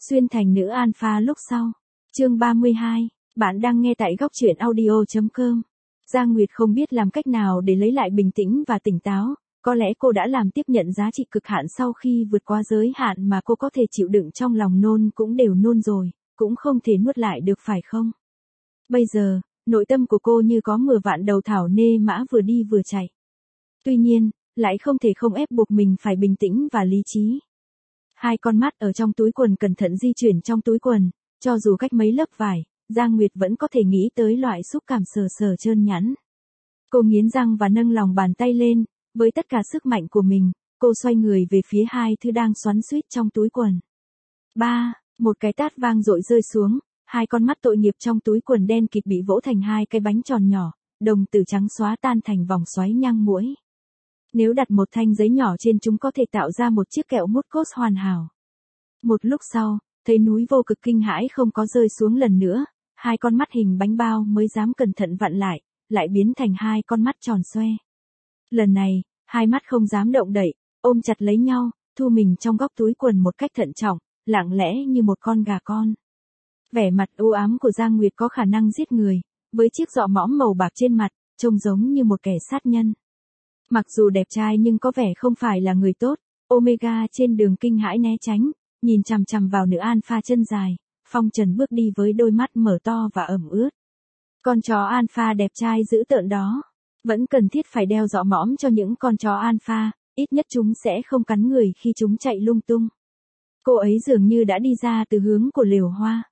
Xuyên thành nữ alpha lúc sau. Chương 32, bạn đang nghe tại góc truyện audio.com. Giang Nguyệt không biết làm cách nào để lấy lại bình tĩnh và tỉnh táo, có lẽ cô đã làm tiếp nhận giá trị cực hạn sau khi vượt qua giới hạn mà cô có thể chịu đựng trong lòng nôn cũng đều nôn rồi, cũng không thể nuốt lại được phải không? Bây giờ, nội tâm của cô như có 10 vạn đầu thảo nê mã vừa đi vừa chạy. Tuy nhiên, lại không thể không ép buộc mình phải bình tĩnh và lý trí. Hai con mắt ở trong túi quần cẩn thận di chuyển trong túi quần, cho dù cách mấy lớp vải, Giang Nguyệt vẫn có thể nghĩ tới loại xúc cảm sờ sờ trơn nhẵn. Cô nghiến răng và nâng lòng bàn tay lên, với tất cả sức mạnh của mình, cô xoay người về phía hai thứ đang xoắn xuýt trong túi quần. Một cái tát vang dội rơi xuống, hai con mắt tội nghiệp trong túi quần đen kịt bị vỗ thành hai cái bánh tròn nhỏ, đồng tử trắng xóa tan thành vòng xoáy nhang muỗi. Nếu đặt một thanh giấy nhỏ trên chúng có thể tạo ra một chiếc kẹo mút cốt hoàn hảo. Một lúc sau, thấy núi vô cực kinh hãi không có rơi xuống lần nữa, hai con mắt hình bánh bao mới dám cẩn thận vặn lại biến thành hai con mắt tròn xoe. Lần này, hai mắt không dám động đậy, ôm chặt lấy nhau, thu mình trong góc túi quần một cách thận trọng, lặng lẽ như một con gà con. Vẻ mặt u ám của Giang Nguyệt có khả năng giết người, với chiếc rọ mõm màu bạc trên mặt, trông giống như một kẻ sát nhân. Mặc dù đẹp trai nhưng có vẻ không phải là người tốt, Omega trên đường kinh hãi né tránh, nhìn chằm chằm vào nữ alpha chân dài, phong trần bước đi với đôi mắt mở to và ẩm ướt. Con chó alpha đẹp trai dữ tợn đó, vẫn cần thiết phải đeo rọ mõm cho những con chó alpha, ít nhất chúng sẽ không cắn người khi chúng chạy lung tung. Cô ấy dường như đã đi ra từ hướng của lều hoa.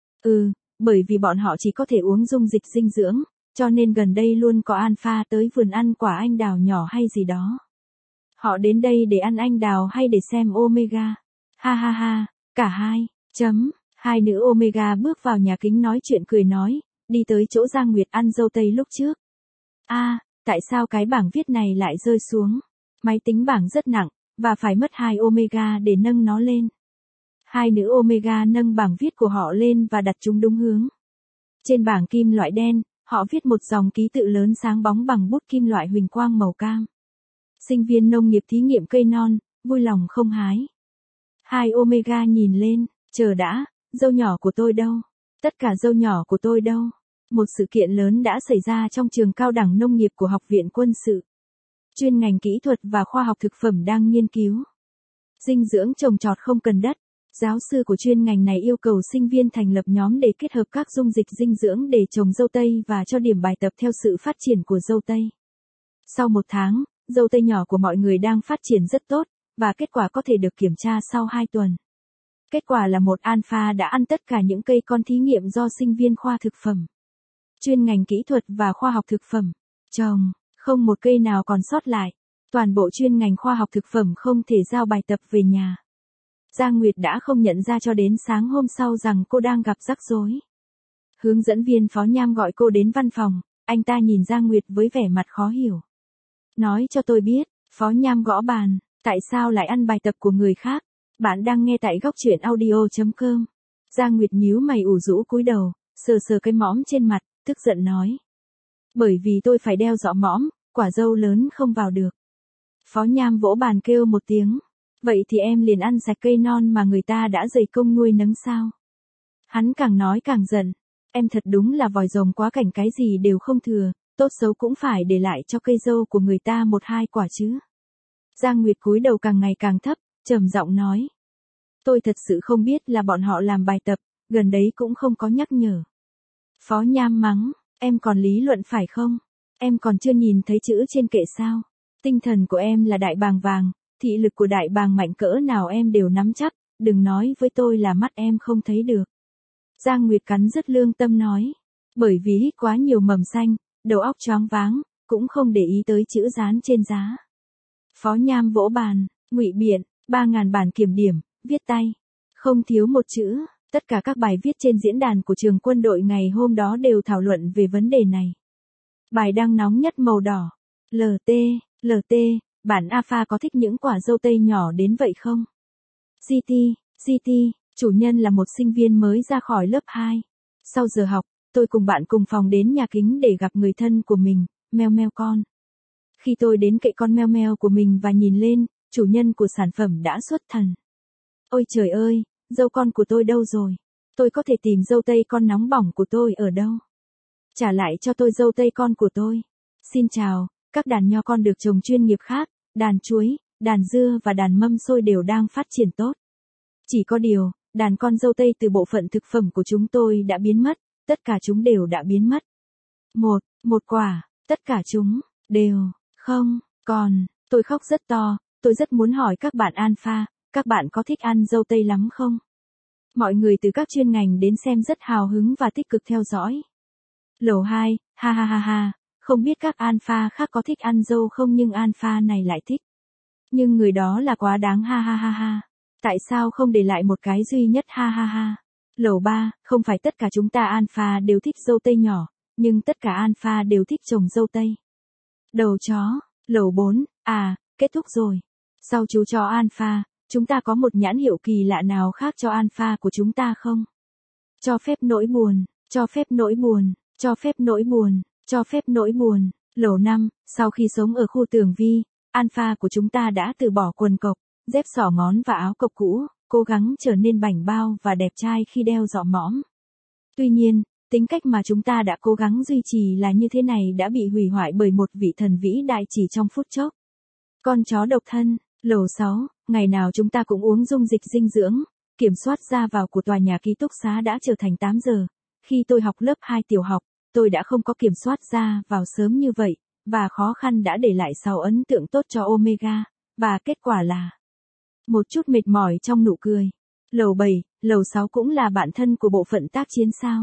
Bởi vì bọn họ chỉ có thể uống dung dịch dinh dưỡng, cho nên gần đây luôn có alpha tới vườn ăn quả anh đào nhỏ hay gì đó. Họ đến đây để ăn anh đào hay để xem Omega? Ha ha ha, cả hai. Hai nữ Omega bước vào nhà kính nói chuyện cười nói, đi tới chỗ Giang Nguyệt ăn dâu tây lúc trước. Tại sao cái bảng viết này lại rơi xuống? Máy tính bảng rất nặng, và phải mất 2 Omega để nâng nó lên. Hai nữ Omega nâng bảng viết của họ lên và đặt chúng đúng hướng. Trên bảng kim loại đen, họ viết một dòng ký tự lớn sáng bóng bằng bút kim loại huỳnh quang màu cam. Sinh viên nông nghiệp thí nghiệm cây non, vui lòng không hái. Hai Omega nhìn lên, chờ đã, dâu nhỏ của tôi đâu? Tất cả dâu nhỏ của tôi đâu? Một sự kiện lớn đã xảy ra trong trường cao đẳng nông nghiệp của Học viện Quân sự. Chuyên ngành kỹ thuật và khoa học thực phẩm đang nghiên cứu dinh dưỡng trồng trọt không cần đất. Giáo sư của chuyên ngành này yêu cầu sinh viên thành lập nhóm để kết hợp các dung dịch dinh dưỡng để trồng dâu tây và cho điểm bài tập theo sự phát triển của dâu tây. Sau 1 tháng, dâu tây nhỏ của mọi người đang phát triển rất tốt, và kết quả có thể được kiểm tra sau 2 tuần. Kết quả là một alpha đã ăn tất cả những cây con thí nghiệm do sinh viên khoa thực phẩm. Chuyên ngành kỹ thuật và khoa học thực phẩm. Trồng, không một cây nào còn sót lại. Toàn bộ chuyên ngành khoa học thực phẩm không thể giao bài tập về nhà. Giang Nguyệt đã không nhận ra cho đến sáng hôm sau rằng cô đang gặp rắc rối. Hướng dẫn viên Phó Nham gọi cô đến văn phòng, anh ta nhìn Giang Nguyệt với vẻ mặt khó hiểu. Nói cho tôi biết, Phó Nham gõ bàn, tại sao lại ăn bài tập của người khác? Bạn đang nghe tại góc truyện audio.com. Giang Nguyệt nhíu mày ủ rũ cúi đầu, sờ sờ cái mõm trên mặt, tức giận nói. Bởi vì tôi phải đeo rọ mõm, quả dâu lớn không vào được. Phó Nham vỗ bàn kêu một tiếng. Vậy thì em liền ăn sạch cây non mà người ta đã dày công nuôi nấng sao? Hắn càng nói càng giận. Em thật đúng là vòi rồng quá cảnh, cái gì đều không thừa, tốt xấu cũng phải để lại cho cây dâu của người ta 1-2 quả chứ. Giang Nguyệt cúi đầu càng ngày càng thấp, trầm giọng nói. Tôi thật sự không biết là bọn họ làm bài tập, gần đấy cũng không có nhắc nhở. Phó Nham mắng, em còn lý luận phải không? Em còn chưa nhìn thấy chữ trên kệ sao? Tinh thần của em là đại bàng vàng, thị lực của đại bàng mạnh cỡ nào em đều nắm chắc, đừng nói với tôi là mắt em không thấy được. Giang Nguyệt cắn rứt lương tâm nói, bởi vì hít quá nhiều mầm xanh, đầu óc choáng váng, cũng không để ý tới chữ dán trên giá. Phó Nham vỗ bàn, ngụy biện, 3.000 bản kiểm điểm, viết tay, không thiếu một chữ. Tất cả các bài viết trên diễn đàn của trường quân đội ngày hôm đó đều thảo luận về vấn đề này. Bài đăng nóng nhất màu đỏ. LT, bản alpha có thích những quả dâu tây nhỏ đến vậy không? GT, chủ nhân là một sinh viên mới ra khỏi lớp 2. Sau giờ học, tôi cùng bạn cùng phòng đến nhà kính để gặp người thân của mình, meo meo con. Khi tôi đến cậy con meo meo của mình và nhìn lên, chủ nhân của sản phẩm đã xuất thần. Ôi trời ơi, dâu con của tôi đâu rồi? Tôi có thể tìm dâu tây con nóng bỏng của tôi ở đâu? Trả lại cho tôi dâu tây con của tôi. Xin chào, các đàn nho con được trồng chuyên nghiệp khác, đàn chuối, đàn dưa và đàn mâm xôi đều đang phát triển tốt. Chỉ có điều, đàn con dâu tây từ bộ phận thực phẩm của chúng tôi đã biến mất, tất cả chúng đều đã biến mất. Một quả, tất cả chúng, đều, không, còn, tôi khóc rất to, tôi rất muốn hỏi các bạn alpha, các bạn có thích ăn dâu tây lắm không? Mọi người từ các chuyên ngành đến xem rất hào hứng và tích cực theo dõi. Lầu 2, ha ha ha ha, không biết các alpha khác có thích ăn dâu không nhưng alpha này lại thích. Nhưng người đó là quá đáng ha ha ha ha. Tại sao không để lại một cái duy nhất ha ha ha. Lầu 3, không phải tất cả chúng ta alpha đều thích dâu tây nhỏ, nhưng tất cả alpha đều thích trồng dâu tây. Đầu chó, lầu 4, kết thúc rồi. Sau chú chó alpha, chúng ta có một nhãn hiệu kỳ lạ nào khác cho alpha của chúng ta không? Cho phép nỗi buồn, cho phép nỗi buồn, cho phép nỗi buồn, cho phép nỗi buồn. Lầu 5, sau khi sống ở khu tường vi, alpha của chúng ta đã từ bỏ quần cộc, dép xỏ ngón và áo cộc cũ, cố gắng trở nên bảnh bao và đẹp trai khi đeo giọ mõm. Tuy nhiên, tính cách mà chúng ta đã cố gắng duy trì là như thế này đã bị hủy hoại bởi một vị thần vĩ đại chỉ trong phút chốc. Con chó độc thân, lầu 6, ngày nào chúng ta cũng uống dung dịch dinh dưỡng, kiểm soát ra vào của tòa nhà ký túc xá đã trở thành 8 giờ. Khi tôi học lớp 2 tiểu học, tôi đã không có kiểm soát ra vào sớm như vậy, và khó khăn đã để lại 6 ấn tượng tốt cho Omega, và kết quả là một chút mệt mỏi trong nụ cười. Lầu 7, lầu 6 cũng là bạn thân của bộ phận tác chiến sao?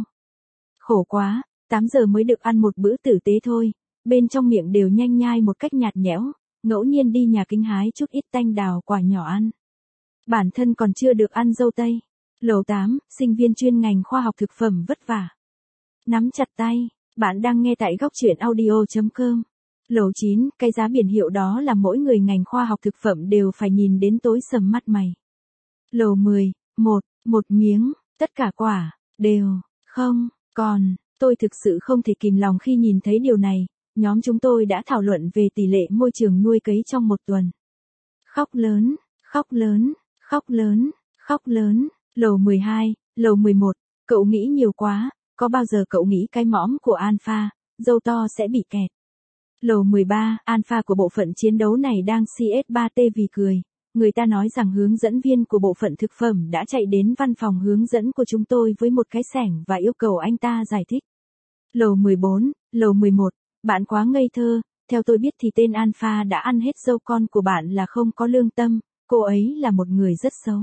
Khổ quá, 8 giờ mới được ăn một bữa tử tế thôi, bên trong miệng đều nhanh nhai một cách nhạt nhẽo, ngẫu nhiên đi nhà kính hái chút ít tanh đào quả nhỏ ăn. Bản thân còn chưa được ăn dâu tây. Lầu 8, sinh viên chuyên ngành khoa học thực phẩm vất vả. Nắm chặt tay, bạn đang nghe tại góc truyện audio.com. Lầu 9, cái giá biển hiệu đó là mỗi người ngành khoa học thực phẩm đều phải nhìn đến tối sầm mắt mày. Lầu 10, một miếng, tất cả quả, đều, không, còn, tôi thực sự không thể kìm lòng khi nhìn thấy điều này, nhóm chúng tôi đã thảo luận về tỷ lệ môi trường nuôi cấy trong một tuần. Khóc lớn, khóc lớn, khóc lớn, khóc lớn, lầu 12, lầu 11, cậu nghĩ nhiều quá, có bao giờ cậu nghĩ cái mõm của alpha, dâu to sẽ bị kẹt. Lầu 13, alpha của bộ phận chiến đấu này đang CS3T vì cười. Người ta nói rằng hướng dẫn viên của bộ phận thực phẩm đã chạy đến văn phòng hướng dẫn của chúng tôi với một cái xẻng và yêu cầu anh ta giải thích. Lầu 14, lầu 11, bạn quá ngây thơ, theo tôi biết thì tên alpha đã ăn hết dâu con của bạn là không có lương tâm, cô ấy là một người rất xấu.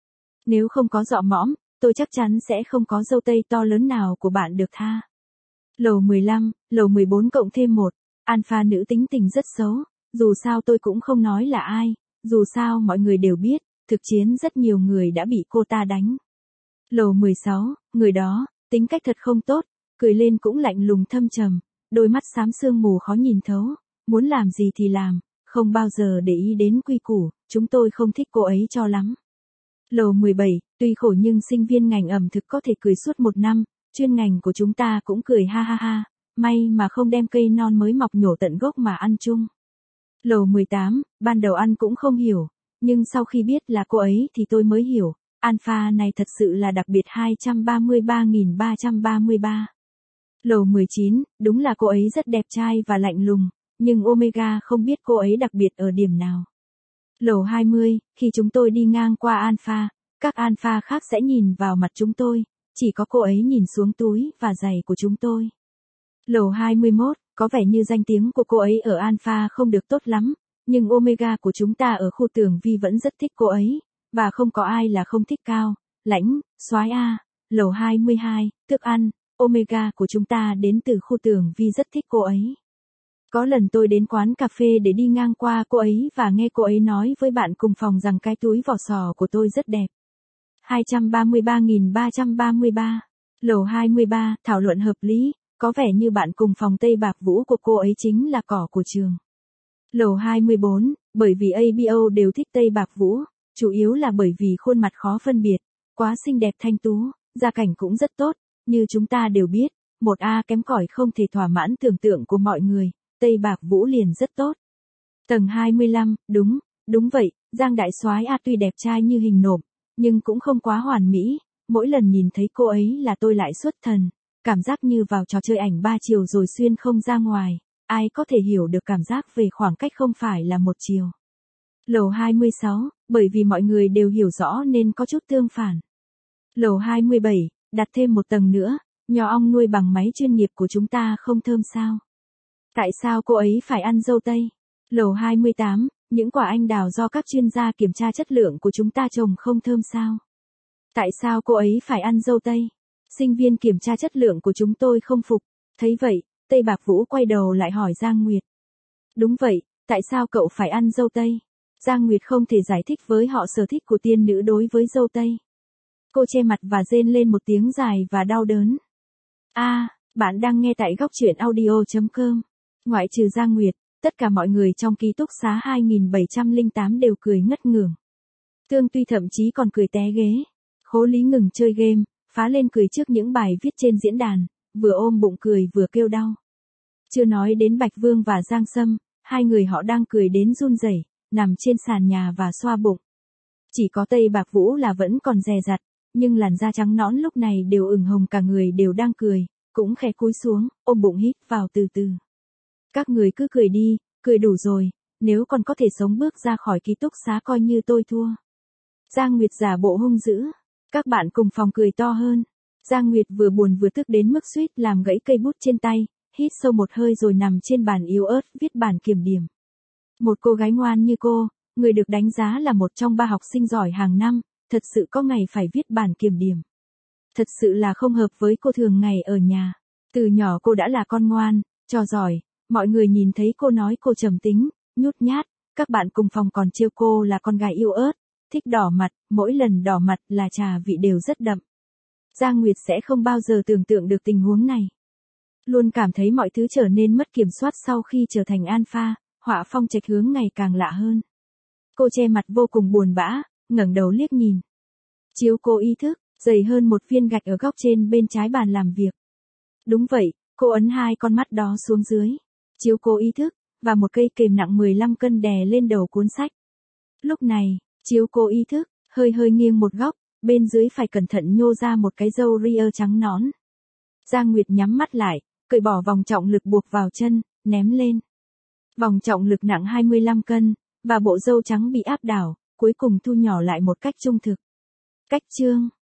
Nếu không có dọ mõm, tôi chắc chắn sẽ không có dâu tây to lớn nào của bạn được tha. Lầu 15, lầu 14 cộng thêm 1, alpha nữ tính tình rất xấu, dù sao tôi cũng không nói là ai, dù sao mọi người đều biết, thực chiến rất nhiều người đã bị cô ta đánh. Lầu 16, người đó, tính cách thật không tốt, cười lên cũng lạnh lùng thâm trầm, đôi mắt xám sương mù khó nhìn thấu, muốn làm gì thì làm, không bao giờ để ý đến quy củ, chúng tôi không thích cô ấy cho lắm. Lầu 17, tuy khổ nhưng sinh viên ngành ẩm thực có thể cười suốt một năm, chuyên ngành của chúng ta cũng cười ha ha ha, may mà không đem cây non mới mọc nhổ tận gốc mà ăn chung. Lầu 18, ban đầu ăn cũng không hiểu, nhưng sau khi biết là cô ấy thì tôi mới hiểu, alpha này thật sự là đặc biệt 233.333. Lầu 19, đúng là cô ấy rất đẹp trai và lạnh lùng, nhưng Omega không biết cô ấy đặc biệt ở điểm nào. Lầu 20, khi chúng tôi đi ngang qua alpha, các alpha khác sẽ nhìn vào mặt chúng tôi, chỉ có cô ấy nhìn xuống túi và giày của chúng tôi. Lầu 21, có vẻ như danh tiếng của cô ấy ở alpha không được tốt lắm, nhưng Omega của chúng ta ở khu tường vi vẫn rất thích cô ấy, và không có ai là không thích cao, lãnh, soái A. Lầu 22, thức ăn, Omega của chúng ta đến từ khu tường vi rất thích cô ấy. Có lần tôi đến quán cà phê để đi ngang qua cô ấy và nghe cô ấy nói với bạn cùng phòng rằng cái túi vỏ sò của tôi rất đẹp. 233.333. Lầu 23, thảo luận hợp lý, có vẻ như bạn cùng phòng Tây Bạc Vũ của cô ấy chính là cỏ của trường. Lầu 24, bởi vì ABO đều thích Tây Bạc Vũ, chủ yếu là bởi vì khuôn mặt khó phân biệt, quá xinh đẹp thanh tú, gia cảnh cũng rất tốt, như chúng ta đều biết, một A kém cỏi không thể thỏa mãn tưởng tượng của mọi người, Tây Bạc Vũ liền rất tốt. Tầng 25, đúng vậy, Giang Đại Soái A tuy đẹp trai như hình nộm, nhưng cũng không quá hoàn mỹ, mỗi lần nhìn thấy cô ấy là tôi lại xuất thần, cảm giác như vào trò chơi ảnh 3 chiều rồi xuyên không ra ngoài, ai có thể hiểu được cảm giác về khoảng cách không phải là một chiều. Lầu 26, bởi vì mọi người đều hiểu rõ nên có chút tương phản. Lầu 27, đặt thêm một tầng nữa, nho ong nuôi bằng máy chuyên nghiệp của chúng ta không thơm sao? Tại sao cô ấy phải ăn dâu tây? Lầu 28, những quả anh đào do các chuyên gia kiểm tra chất lượng của chúng ta trồng không thơm sao? Tại sao cô ấy phải ăn dâu tây? Sinh viên kiểm tra chất lượng của chúng tôi không phục. Thấy vậy, Tây Bạc Vũ quay đầu lại hỏi Giang Nguyệt. Đúng vậy, tại sao cậu phải ăn dâu tây? Giang Nguyệt không thể giải thích với họ sở thích của tiên nữ đối với dâu tây. Cô che mặt và rên lên một tiếng dài và đau đớn. Bạn đang nghe tại góc truyện audio.com. Ngoại trừ Giang Nguyệt, tất cả mọi người trong ký túc xá 2708 đều cười ngất ngưởng. Tương Tuy thậm chí còn cười té ghế. Khố Lý ngừng chơi game, phá lên cười trước những bài viết trên diễn đàn, vừa ôm bụng cười vừa kêu đau. Chưa nói đến Bạch Vương và Giang Sâm, hai người họ đang cười đến run rẩy, nằm trên sàn nhà và xoa bụng. Chỉ có Tây Bạc Vũ là vẫn còn dè dặt, nhưng làn da trắng nõn lúc này đều ửng hồng, cả người đều đang cười, cũng khẽ cúi xuống, ôm bụng hít vào từ từ. Các người cứ cười đi, cười đủ rồi, nếu còn có thể sống bước ra khỏi ký túc xá coi như tôi thua. Giang Nguyệt giả bộ hung dữ. Các bạn cùng phòng cười to hơn. Giang Nguyệt vừa buồn vừa tức đến mức suýt làm gãy cây bút trên tay, hít sâu một hơi rồi nằm trên bàn yếu ớt viết bản kiểm điểm. Một cô gái ngoan như cô, người được đánh giá là một trong 3 học sinh giỏi hàng năm, thật sự có ngày phải viết bản kiểm điểm. Thật sự là không hợp với cô thường ngày ở nhà. Từ nhỏ cô đã là con ngoan, trò giỏi, mọi người nhìn thấy cô nói cô trầm tính, nhút nhát, các bạn cùng phòng còn trêu cô là con gái yếu ớt, thích đỏ mặt, mỗi lần đỏ mặt là trà vị đều rất đậm. Giang Nguyệt sẽ không bao giờ tưởng tượng được tình huống này. Luôn cảm thấy mọi thứ trở nên mất kiểm soát sau khi trở thành alpha, họa phong trạch hướng ngày càng lạ hơn. Cô che mặt vô cùng buồn bã, ngẩng đầu liếc nhìn. Chiếu cô ý thức, dày hơn một viên gạch ở góc trên bên trái bàn làm việc. Đúng vậy, cô ấn 2 con mắt đó xuống dưới. Chiếu cô ý thức, và một cây kềm nặng 15 cân đè lên đầu cuốn sách. Lúc này, chiếu cô ý thức, hơi hơi nghiêng một góc, bên dưới phải cẩn thận nhô ra một cái râu ria trắng nõn. Giang Nguyệt nhắm mắt lại, cởi bỏ vòng trọng lực buộc vào chân, ném lên. Vòng trọng lực nặng 25 cân, và bộ râu trắng bị áp đảo, cuối cùng thu nhỏ lại một cách trung thực. Cách chương